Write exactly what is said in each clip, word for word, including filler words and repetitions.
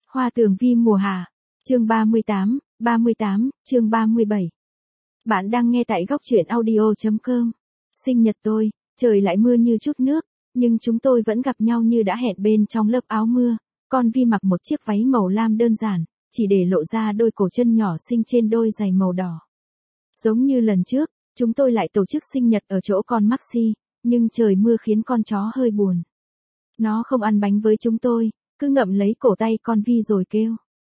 Hoa tường vi mùa hạ. Chương ba mươi tám, ba mươi tám, chương ba mươi bảy. Bạn đang nghe tại góc truyện audio chấm com. Sinh nhật tôi, trời lại mưa như chút nước, nhưng chúng tôi vẫn gặp nhau như đã hẹn bên trong lớp áo mưa. Con Vi mặc một chiếc váy màu lam đơn giản, chỉ để lộ ra đôi cổ chân nhỏ xinh trên đôi giày màu đỏ. Giống như lần trước, chúng tôi lại tổ chức sinh nhật ở chỗ con Maxi, nhưng trời mưa khiến con chó hơi buồn. Nó không ăn bánh với chúng tôi, cứ ngậm lấy cổ tay con Vi rồi kêu.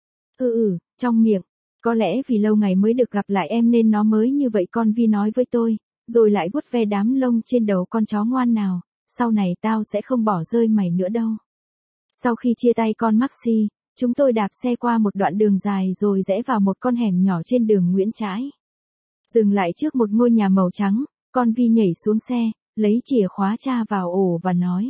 Ừ ừ, trong miệng. Có lẽ vì lâu ngày mới được gặp lại em nên nó mới như vậy, con Vi nói với tôi, rồi lại vuốt ve đám lông trên đầu con chó ngoan nào, sau này tao sẽ không bỏ rơi mày nữa đâu. Sau khi chia tay con Maxi, chúng tôi đạp xe qua một đoạn đường dài rồi rẽ vào một con hẻm nhỏ trên đường Nguyễn Trãi. Dừng lại trước một ngôi nhà màu trắng, con Vi nhảy xuống xe, lấy chìa khóa tra vào ổ và nói.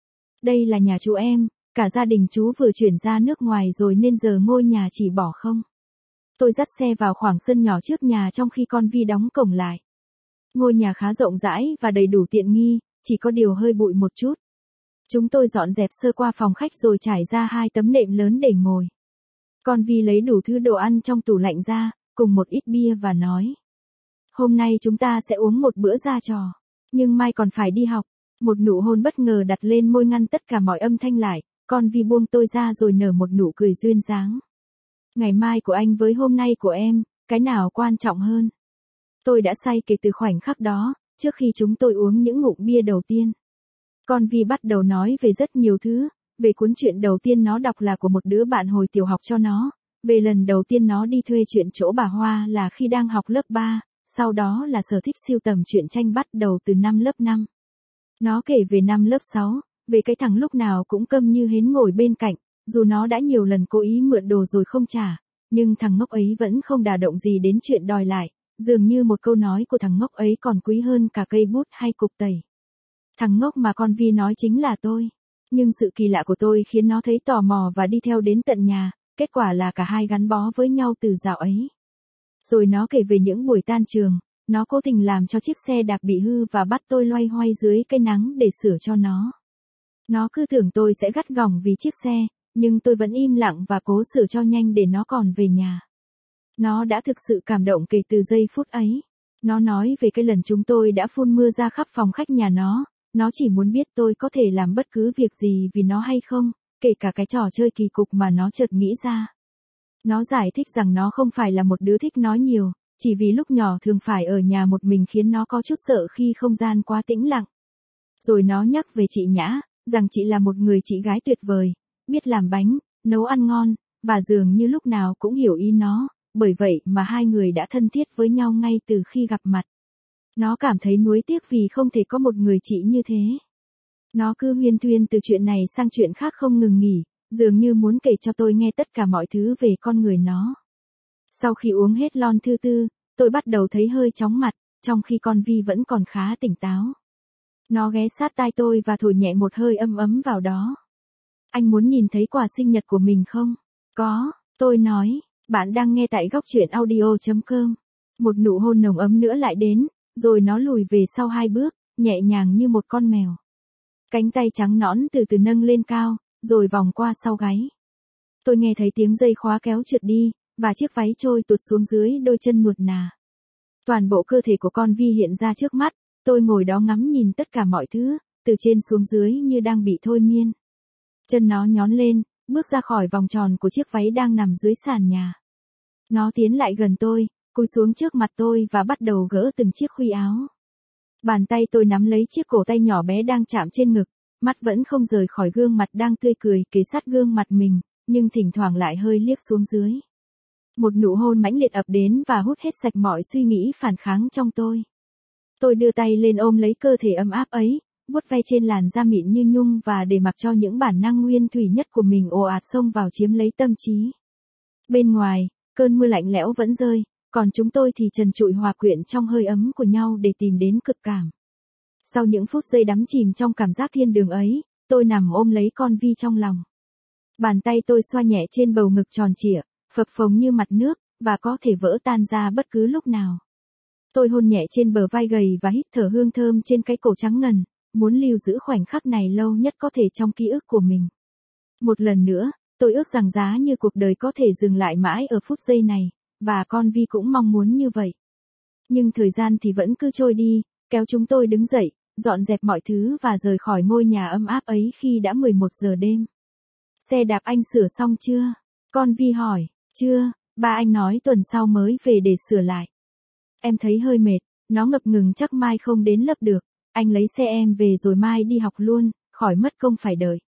Đây là nhà chú em, cả gia đình chú vừa chuyển ra nước ngoài rồi nên giờ ngôi nhà chỉ bỏ không. Tôi dắt xe vào khoảng sân nhỏ trước nhà trong khi con Vi đóng cổng lại. Ngôi nhà khá rộng rãi và đầy đủ tiện nghi, chỉ có điều hơi bụi một chút. Chúng tôi dọn dẹp sơ qua phòng khách rồi trải ra hai tấm nệm lớn để ngồi. Con Vi lấy đủ thứ đồ ăn trong tủ lạnh ra, cùng một ít bia và nói. Hôm nay chúng ta sẽ uống một bữa ra trò, nhưng mai còn phải đi học. Một nụ hôn bất ngờ đặt lên môi ngăn tất cả mọi âm thanh lại, con Vi buông tôi ra rồi nở một nụ cười duyên dáng. Ngày mai của anh với hôm nay của em, cái nào quan trọng hơn? Tôi đã say kể từ khoảnh khắc đó, trước khi chúng tôi uống những ngụm bia đầu tiên. Con Vi bắt đầu nói về rất nhiều thứ, về cuốn truyện đầu tiên nó đọc là của một đứa bạn hồi tiểu học cho nó, về lần đầu tiên nó đi thuê truyện chỗ bà Hoa là khi đang học lớp ba, sau đó là sở thích sưu tầm truyện tranh bắt đầu từ năm lớp năm. Nó kể về năm lớp sáu, về cái thằng lúc nào cũng câm như hến ngồi bên cạnh, dù nó đã nhiều lần cố ý mượn đồ rồi không trả, nhưng thằng ngốc ấy vẫn không đả động gì đến chuyện đòi lại, dường như một câu nói của thằng ngốc ấy còn quý hơn cả cây bút hay cục tẩy. Thằng ngốc mà con Vi nói chính là tôi, nhưng sự kỳ lạ của tôi khiến nó thấy tò mò và đi theo đến tận nhà, kết quả là cả hai gắn bó với nhau từ dạo ấy. Rồi nó kể về những buổi tan trường, nó cố tình làm cho chiếc xe đạp bị hư và bắt tôi loay hoay dưới cây nắng để sửa cho nó. Nó cứ tưởng tôi sẽ gắt gỏng vì chiếc xe, nhưng tôi vẫn im lặng và cố sửa cho nhanh để nó còn về nhà. Nó đã thực sự cảm động kể từ giây phút ấy. Nó nói về cái lần chúng tôi đã phun mưa ra khắp phòng khách nhà nó, nó chỉ muốn biết tôi có thể làm bất cứ việc gì vì nó hay không, kể cả cái trò chơi kỳ cục mà nó chợt nghĩ ra. Nó giải thích rằng nó không phải là một đứa thích nói nhiều, chỉ vì lúc nhỏ thường phải ở nhà một mình khiến nó có chút sợ khi không gian quá tĩnh lặng. Rồi nó nhắc về chị Nhã, rằng chị là một người chị gái tuyệt vời, biết làm bánh, nấu ăn ngon, và dường như lúc nào cũng hiểu ý nó, bởi vậy mà hai người đã thân thiết với nhau ngay từ khi gặp mặt. Nó cảm thấy nuối tiếc vì không thể có một người chị như thế. Nó cứ huyên thuyên từ chuyện này sang chuyện khác không ngừng nghỉ, dường như muốn kể cho tôi nghe tất cả mọi thứ về con người nó. Sau khi uống hết lon thứ tư, tôi bắt đầu thấy hơi chóng mặt, trong khi con Vi vẫn còn khá tỉnh táo. Nó ghé sát tai tôi và thổi nhẹ một hơi ấm ấm vào đó. Anh muốn nhìn thấy quà sinh nhật của mình không? Có, tôi nói, bạn đang nghe tại góc truyện audio chấm com. Một nụ hôn nồng ấm nữa lại đến, rồi nó lùi về sau hai bước, nhẹ nhàng như một con mèo. Cánh tay trắng nõn từ từ nâng lên cao, rồi vòng qua sau gáy. Tôi nghe thấy tiếng dây khóa kéo trượt đi, và chiếc váy trôi tuột xuống dưới đôi chân nuột nà. Toàn bộ cơ thể của con Vi hiện ra trước mắt, tôi ngồi đó ngắm nhìn tất cả mọi thứ, từ trên xuống dưới như đang bị thôi miên. Chân nó nhón lên, bước ra khỏi vòng tròn của chiếc váy đang nằm dưới sàn nhà. Nó tiến lại gần tôi, cúi xuống trước mặt tôi và bắt đầu gỡ từng chiếc khuy áo. Bàn tay tôi nắm lấy chiếc cổ tay nhỏ bé đang chạm trên ngực, mắt vẫn không rời khỏi gương mặt đang tươi cười kề sát gương mặt mình, nhưng thỉnh thoảng lại hơi liếc xuống dưới. Một nụ hôn mãnh liệt ập đến và hút hết sạch mọi suy nghĩ phản kháng trong tôi. Tôi đưa tay lên ôm lấy cơ thể ấm áp ấy, vuốt ve trên làn da mịn như nhung và để mặc cho những bản năng nguyên thủy nhất của mình ồ ạt xông vào chiếm lấy tâm trí. Bên ngoài, cơn mưa lạnh lẽo vẫn rơi, còn chúng tôi thì trần trụi hòa quyện trong hơi ấm của nhau để tìm đến cực cảm. Sau những phút giây đắm chìm trong cảm giác thiên đường ấy, tôi nằm ôm lấy con Vi trong lòng. Bàn tay tôi xoa nhẹ trên bầu ngực tròn trịa, phập phồng như mặt nước, và có thể vỡ tan ra bất cứ lúc nào. Tôi hôn nhẹ trên bờ vai gầy và hít thở hương thơm trên cái cổ trắng ngần, muốn lưu giữ khoảnh khắc này lâu nhất có thể trong ký ức của mình. Một lần nữa, Tôi ước rằng giá như cuộc đời có thể dừng lại mãi ở phút giây này, và con Vi cũng mong muốn như vậy. Nhưng thời gian thì vẫn cứ trôi đi, kéo chúng tôi đứng dậy, dọn dẹp mọi thứ và rời khỏi ngôi nhà ấm áp ấy khi đã mười một giờ đêm. Xe đạp anh sửa xong chưa? Con Vi hỏi. Chưa, ba anh nói tuần sau mới về để sửa lại. Em thấy hơi mệt, nó ngập ngừng chắc mai không đến lớp được. Anh lấy xe em về rồi mai đi học luôn, khỏi mất công phải đợi.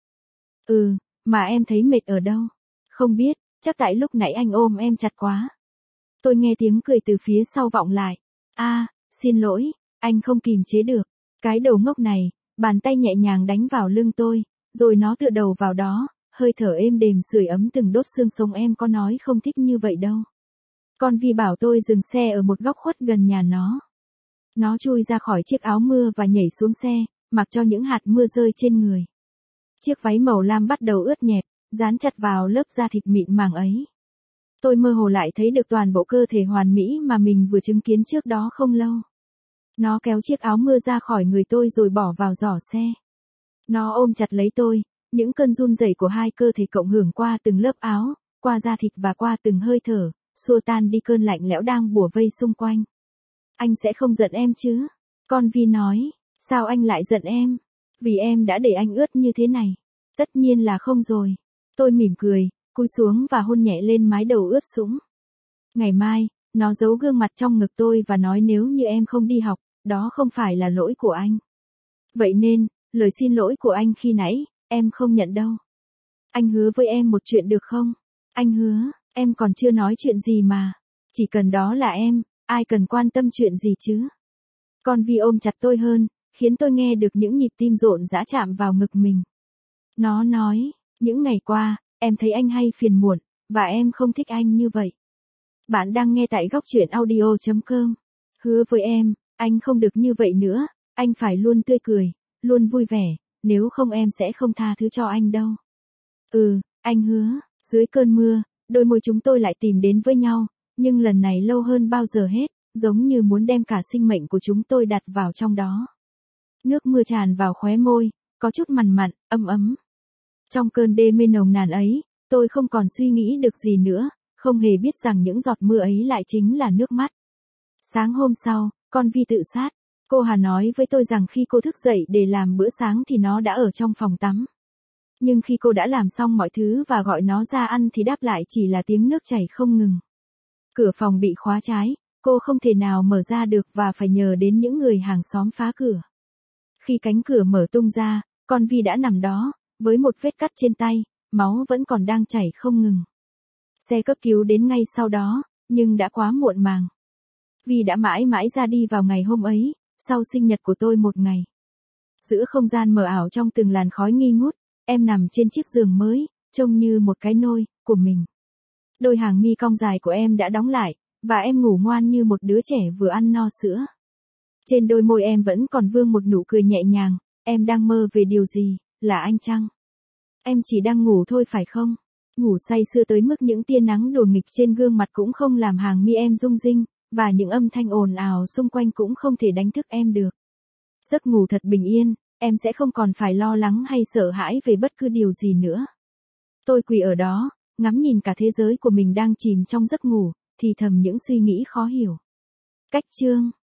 Ừ, mà em thấy mệt ở đâu? Không biết, chắc tại lúc nãy anh ôm em chặt quá. Tôi nghe tiếng cười từ phía sau vọng lại. À, xin lỗi, anh không kìm chế được. Cái đầu ngốc này, bàn tay nhẹ nhàng đánh vào lưng tôi, rồi nó tựa đầu vào đó, hơi thở êm đềm sưởi ấm từng đốt xương sống. Em có nói không thích như vậy đâu. Con Vi bảo tôi dừng xe ở một góc khuất gần nhà nó. Nó chui ra khỏi chiếc áo mưa và nhảy xuống xe, mặc cho những hạt mưa rơi trên người. Chiếc váy màu lam bắt đầu ướt nhẹp, dán chặt vào lớp da thịt mịn màng ấy. Tôi mơ hồ lại thấy được toàn bộ cơ thể hoàn mỹ mà mình vừa chứng kiến trước đó không lâu. Nó kéo chiếc áo mưa ra khỏi người tôi rồi bỏ vào giỏ xe. Nó ôm chặt lấy tôi, những cơn run rẩy của hai cơ thể cộng hưởng qua từng lớp áo, qua da thịt và qua từng hơi thở, xua tan đi cơn lạnh lẽo đang bủa vây xung quanh. Anh sẽ không giận em chứ? Con Vi nói. Sao anh lại giận em? Vì em đã để anh ướt như thế này. Tất nhiên là không rồi. Tôi mỉm cười, cúi xuống và hôn nhẹ lên mái đầu ướt sũng. Ngày mai, nó giấu gương mặt trong ngực tôi và nói nếu như em không đi học, đó không phải là lỗi của anh. Vậy nên, lời xin lỗi của anh khi nãy, em không nhận đâu. Anh hứa với em một chuyện được không? Anh hứa, em còn chưa nói chuyện gì mà. Chỉ cần đó là em, ai cần quan tâm chuyện gì chứ? Con Vi ôm chặt tôi hơn, khiến tôi nghe được những nhịp tim rộn rã chạm vào ngực mình. Nó nói, những ngày qua, em thấy anh hay phiền muộn, và em không thích anh như vậy. Bạn đang nghe tại góc truyện audio chấm com. Hứa với em, anh không được như vậy nữa, anh phải luôn tươi cười, luôn vui vẻ, nếu không em sẽ không tha thứ cho anh đâu. Ừ, anh hứa. Dưới cơn mưa, đôi môi chúng tôi lại tìm đến với nhau, nhưng lần này lâu hơn bao giờ hết, giống như muốn đem cả sinh mệnh của chúng tôi đặt vào trong đó. Nước mưa tràn vào khóe môi, có chút mằn mặn, ấm ấm. Trong cơn đê mê nồng nàn ấy, tôi không còn suy nghĩ được gì nữa, không hề biết rằng những giọt mưa ấy lại chính là nước mắt. Sáng hôm sau, con Vi tự sát. Cô Hà nói với tôi rằng khi cô thức dậy để làm bữa sáng thì nó đã ở trong phòng tắm. Nhưng khi cô đã làm xong mọi thứ và gọi nó ra ăn thì đáp lại chỉ là tiếng nước chảy không ngừng. Cửa phòng bị khóa trái, cô không thể nào mở ra được và phải nhờ đến những người hàng xóm phá cửa. Khi cánh cửa mở tung ra, con Vi đã nằm đó, với một vết cắt trên tay, máu vẫn còn đang chảy không ngừng. Xe cấp cứu đến ngay sau đó, nhưng đã quá muộn màng. Vi đã mãi mãi ra đi vào ngày hôm ấy, sau sinh nhật của tôi một ngày. Giữa không gian mờ ảo trong từng làn khói nghi ngút, em nằm trên chiếc giường mới, trông như một cái nôi của mình. Đôi hàng mi cong dài của em đã đóng lại, và em ngủ ngoan như một đứa trẻ vừa ăn no sữa. Trên đôi môi em vẫn còn vương một nụ cười nhẹ nhàng, em đang mơ về điều gì, là anh chăng? Em chỉ đang ngủ thôi phải không? Ngủ say sưa tới mức những tia nắng đùa nghịch trên gương mặt cũng không làm hàng mi em rung rinh, và những âm thanh ồn ào xung quanh cũng không thể đánh thức em được. Giấc ngủ thật bình yên, em sẽ không còn phải lo lắng hay sợ hãi về bất cứ điều gì nữa. Tôi quỳ ở đó, ngắm nhìn cả thế giới của mình đang chìm trong giấc ngủ, thì thầm những suy nghĩ khó hiểu. Cách chương